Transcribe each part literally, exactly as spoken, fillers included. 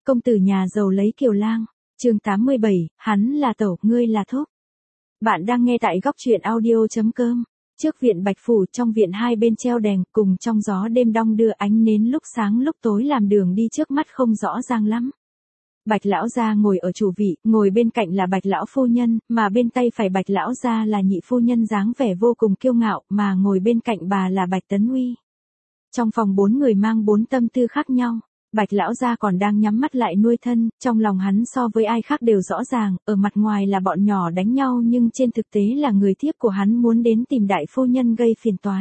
Công tử nhà giàu lấy kiều lang. Chương tám mươi bảy, hắn là tẩu, ngươi là thúc. Bạn đang nghe tại góc truyện audio chấm com. Trước viện Bạch Phủ, trong viện hai bên treo đèn, cùng trong gió đêm đong đưa ánh nến lúc sáng lúc tối làm đường đi trước mắt không rõ ràng lắm. Bạch lão gia ngồi ở chủ vị, ngồi bên cạnh là Bạch lão phu nhân, mà bên tay phải Bạch lão gia là nhị phu nhân dáng vẻ vô cùng kiêu ngạo, mà ngồi bên cạnh bà là Bạch Tấn Uy. Trong phòng bốn người mang bốn tâm tư khác nhau. Bạch lão gia còn đang nhắm mắt lại nuôi thân, trong lòng hắn so với ai khác đều rõ ràng, ở mặt ngoài là bọn nhỏ đánh nhau nhưng trên thực tế là người thiếp của hắn muốn đến tìm đại phu nhân gây phiền toái.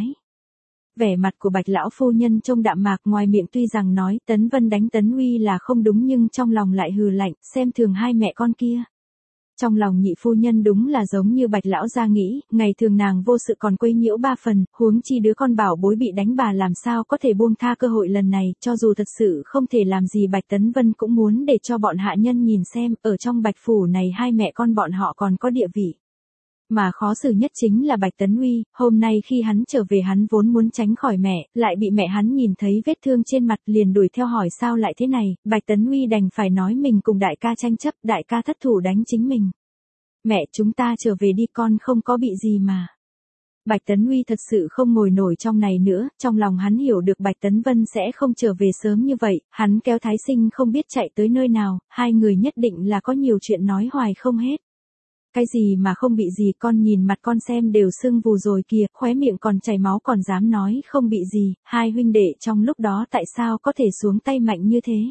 Vẻ mặt của Bạch lão phu nhân trông đạm mạc, ngoài miệng tuy rằng nói Tấn Vân đánh Tấn Uy là không đúng nhưng trong lòng lại hừ lạnh, xem thường hai mẹ con kia. Trong lòng nhị phu nhân đúng là giống như Bạch lão gia nghĩ, ngày thường nàng vô sự còn quấy nhiễu ba phần, huống chi đứa con bảo bối bị đánh bà làm sao có thể buông tha cơ hội lần này, cho dù thật sự không thể làm gì Bạch Tấn Vân cũng muốn để cho bọn hạ nhân nhìn xem, ở trong Bạch Phủ này hai mẹ con bọn họ còn có địa vị. Mà khó xử nhất chính là Bạch Tấn Uy, hôm nay khi hắn trở về hắn vốn muốn tránh khỏi mẹ, lại bị mẹ hắn nhìn thấy vết thương trên mặt liền đuổi theo hỏi sao lại thế này, Bạch Tấn Uy đành phải nói mình cùng đại ca tranh chấp, đại ca thất thủ đánh chính mình. Mẹ, chúng ta trở về đi, con không có bị gì mà. Bạch Tấn Uy thật sự không ngồi nổi trong này nữa, trong lòng hắn hiểu được Bạch Tấn Vân sẽ không trở về sớm như vậy, hắn kéo Thái Sinh không biết chạy tới nơi nào, hai người nhất định là có nhiều chuyện nói hoài không hết. Cái gì mà không bị gì, con nhìn mặt con xem đều sưng vù rồi kìa, khóe miệng còn chảy máu còn dám nói không bị gì, hai huynh đệ trong lúc đó tại sao có thể xuống tay mạnh như thế.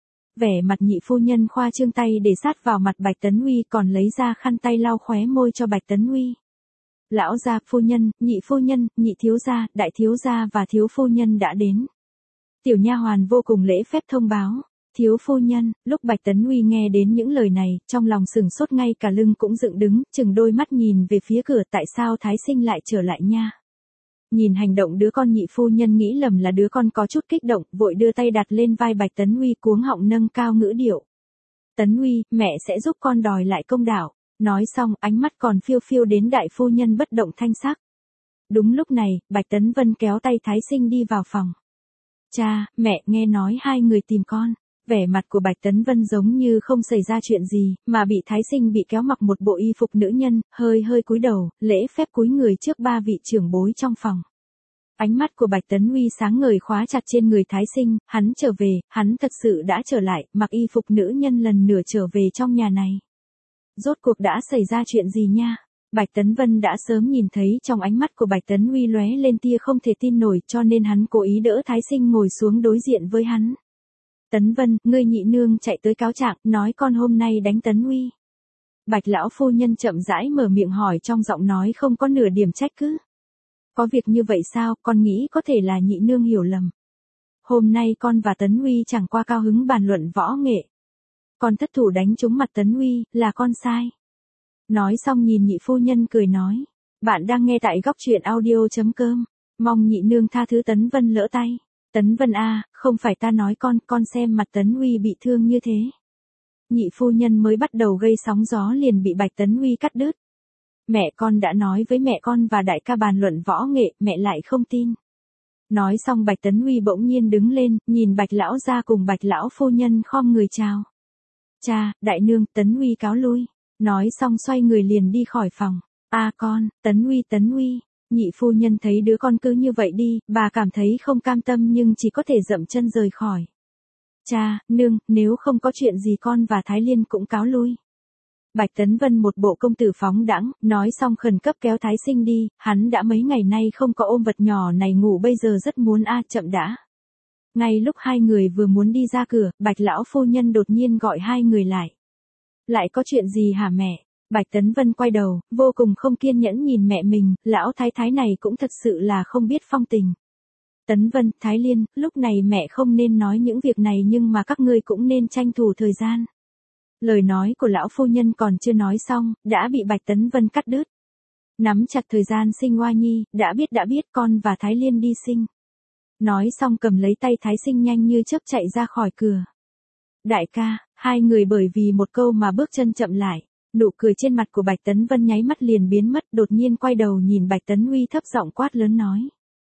Vẻ mặt nhị phu nhân khoa trương tay để sát vào mặt Bạch Tấn Uy còn lấy ra khăn tay lau khóe môi cho Bạch Tấn Uy. Lão gia, phu nhân, nhị phu nhân, nhị thiếu gia, đại thiếu gia và thiếu phu nhân đã đến. Tiểu nha hoàn vô cùng lễ phép thông báo. Thiếu phu nhân, lúc Bạch Tấn Uy nghe đến những lời này, trong lòng sừng sốt ngay cả lưng cũng dựng đứng, chừng đôi mắt nhìn về phía cửa, tại sao Thái Sinh lại trở lại nha. Nhìn hành động đứa con nhị phu nhân nghĩ lầm là đứa con có chút kích động, vội đưa tay đặt lên vai Bạch Tấn Uy cuống họng nâng cao ngữ điệu. Tấn Uy, mẹ sẽ giúp con đòi lại công đạo. Nói xong, ánh mắt còn phiêu phiêu đến đại phu nhân bất động thanh sắc. Đúng lúc này, Bạch Tấn Vân kéo tay Thái Sinh đi vào phòng. Cha, mẹ, nghe nói hai người tìm con. Vẻ mặt của Bạch Tấn Vân giống như không xảy ra chuyện gì, mà bị Thái Sinh bị kéo mặc một bộ y phục nữ nhân, hơi hơi cúi đầu, lễ phép cúi người trước ba vị trưởng bối trong phòng. Ánh mắt của Bạch Tấn Uy sáng ngời khóa chặt trên người Thái Sinh, hắn trở về, hắn thật sự đã trở lại, mặc y phục nữ nhân lần nửa trở về trong nhà này. Rốt cuộc đã xảy ra chuyện gì nha? Bạch Tấn Vân đã sớm nhìn thấy trong ánh mắt của Bạch Tấn Uy lóe lên tia không thể tin nổi, cho nên hắn cố ý đỡ Thái Sinh ngồi xuống đối diện với hắn. Tấn Vân, ngươi nhị nương chạy tới cáo trạng, nói con hôm nay đánh Tấn Uy. Bạch lão phu nhân chậm rãi mở miệng hỏi trong giọng nói không có nửa điểm trách cứ. Có việc như vậy sao, con nghĩ có thể là nhị nương hiểu lầm. Hôm nay con và Tấn Uy chẳng qua cao hứng bàn luận võ nghệ. Con thất thủ đánh trúng mặt Tấn Uy, là con sai. Nói xong nhìn nhị phu nhân cười nói. Bạn đang nghe tại góc truyện audio chấm com. Mong nhị nương tha thứ Tấn Vân lỡ tay. Tấn Vân a, không phải ta nói con, con xem mặt Tấn Uy bị thương như thế. Nhị phu nhân mới bắt đầu gây sóng gió liền bị Bạch Tấn Uy cắt đứt. Mẹ con đã nói với mẹ con và đại ca bàn luận võ nghệ, mẹ lại không tin. Nói xong Bạch Tấn Uy bỗng nhiên đứng lên, nhìn Bạch lão gia cùng Bạch lão phu nhân khom người chào. Cha, đại nương, Tấn Uy cáo lui. Nói xong xoay người liền đi khỏi phòng. A con, Tấn Uy, Tấn Uy. Nhị phu nhân thấy đứa con cứ như vậy đi, bà cảm thấy không cam tâm nhưng chỉ có thể dậm chân rời khỏi. Cha, nương, nếu không có chuyện gì con và Thái Liên cũng cáo lui. Bạch Tấn Vân một bộ công tử phóng đãng, nói xong khẩn cấp kéo Thái Sinh đi, hắn đã mấy ngày nay không có ôm vật nhỏ này ngủ bây giờ rất muốn a chậm đã. Ngay lúc hai người vừa muốn đi ra cửa, Bạch lão phu nhân đột nhiên gọi hai người lại. Lại có chuyện gì hả mẹ? Bạch Tấn Vân quay đầu, vô cùng không kiên nhẫn nhìn mẹ mình, lão thái thái này cũng thật sự là không biết phong tình. Tấn Vân, Thái Liên, lúc này mẹ không nên nói những việc này nhưng mà các ngươi cũng nên tranh thủ thời gian. Lời nói của lão phu nhân còn chưa nói xong, đã bị Bạch Tấn Vân cắt đứt. Nắm chặt thời gian sinh Hoa Nhi, đã biết đã biết con và Thái Liên đi sinh. Nói xong cầm lấy tay Thái Sinh nhanh như chớp chạy ra khỏi cửa. Đại ca, hai người bởi vì một câu mà bước chân chậm lại. Nụ cười trên mặt của Bạch Tấn Vân nháy mắt liền biến mất, đột nhiên quay đầu nhìn Bạch Tấn Uy thấp giọng quát lớn nói.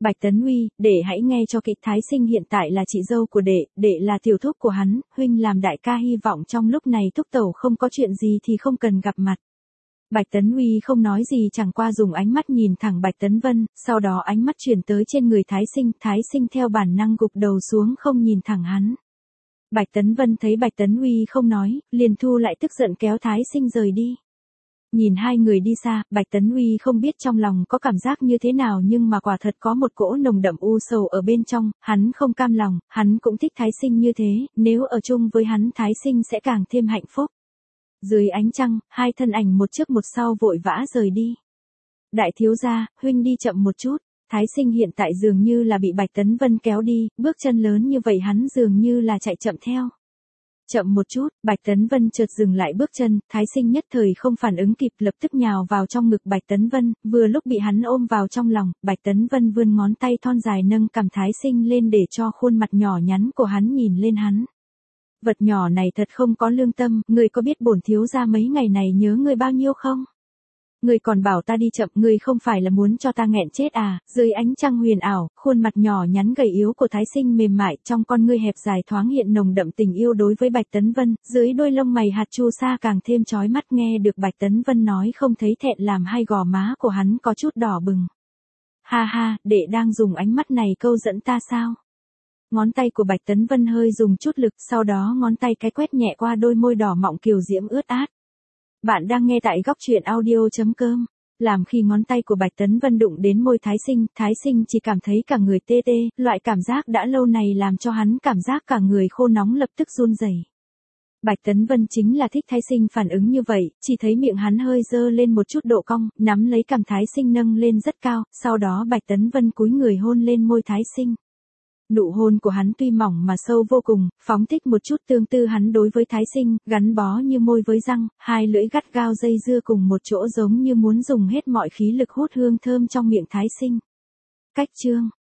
Bạch Tấn Uy, đệ hãy nghe cho kỹ, Thái Sinh hiện tại là chị dâu của đệ, đệ là tiểu thúc của hắn, huynh làm đại ca hy vọng trong lúc này thúc tẩu không có chuyện gì thì không cần gặp mặt. Bạch Tấn Uy không nói gì, chẳng qua dùng ánh mắt nhìn thẳng Bạch Tấn Vân, sau đó ánh mắt chuyển tới trên người Thái Sinh, Thái Sinh theo bản năng gục đầu xuống không nhìn thẳng hắn. Bạch Tấn Vân thấy Bạch Tấn Uy không nói, liền thu lại tức giận kéo Thái Sinh rời đi. Nhìn hai người đi xa, Bạch Tấn Uy không biết trong lòng có cảm giác như thế nào, nhưng mà quả thật có một cỗ nồng đậm u sầu ở bên trong, hắn không cam lòng, hắn cũng thích Thái Sinh như thế, nếu ở chung với hắn Thái Sinh sẽ càng thêm hạnh phúc. Dưới ánh trăng, hai thân ảnh một trước một sau vội vã rời đi. Đại thiếu gia, huynh đi chậm một chút. Thái Sinh hiện tại dường như là bị Bạch Tấn Vân kéo đi, bước chân lớn như vậy hắn dường như là chạy chậm theo. Chậm một chút, Bạch Tấn Vân chợt dừng lại bước chân, Thái Sinh nhất thời không phản ứng kịp, lập tức nhào vào trong ngực Bạch Tấn Vân, vừa lúc bị hắn ôm vào trong lòng, Bạch Tấn Vân vươn ngón tay thon dài nâng cằm Thái Sinh lên để cho khuôn mặt nhỏ nhắn của hắn nhìn lên hắn. Vật nhỏ này thật không có lương tâm, ngươi có biết bổn thiếu gia mấy ngày này nhớ ngươi bao nhiêu không? Ngươi còn bảo ta đi chậm, ngươi không phải là muốn cho ta nghẹn chết à? Dưới ánh trăng huyền ảo, khuôn mặt nhỏ nhắn gầy yếu của Thái Sinh mềm mại, trong con ngươi hẹp dài thoáng hiện nồng đậm tình yêu đối với Bạch Tấn Vân, dưới đôi lông mày hạt chu sa càng thêm chói mắt, nghe được Bạch Tấn Vân nói không thấy thẹn làm hai gò má của hắn có chút đỏ bừng. Ha ha, đệ đang dùng ánh mắt này câu dẫn ta sao? Ngón tay của Bạch Tấn Vân hơi dùng chút lực, sau đó ngón tay cái quét nhẹ qua đôi môi đỏ mọng kiều diễm ướt át. Bạn đang nghe tại góc truyện audio chấm com. Làm khi ngón tay của Bạch Tấn Vân đụng đến môi Thái Sinh, Thái Sinh chỉ cảm thấy cả người tê tê, loại cảm giác đã lâu này làm cho hắn cảm giác cả người khô nóng lập tức run rẩy. Bạch Tấn Vân chính là thích Thái Sinh phản ứng như vậy, chỉ thấy miệng hắn hơi dơ lên một chút độ cong, nắm lấy cằm Thái Sinh nâng lên rất cao, sau đó Bạch Tấn Vân cúi người hôn lên môi Thái Sinh. Nụ hôn của hắn tuy mỏng mà sâu vô cùng, phóng thích một chút tương tư hắn đối với Thái Sinh, gắn bó như môi với răng, hai lưỡi gắt gao dây dưa cùng một chỗ giống như muốn dùng hết mọi khí lực hút hương thơm trong miệng Thái Sinh. Cách chương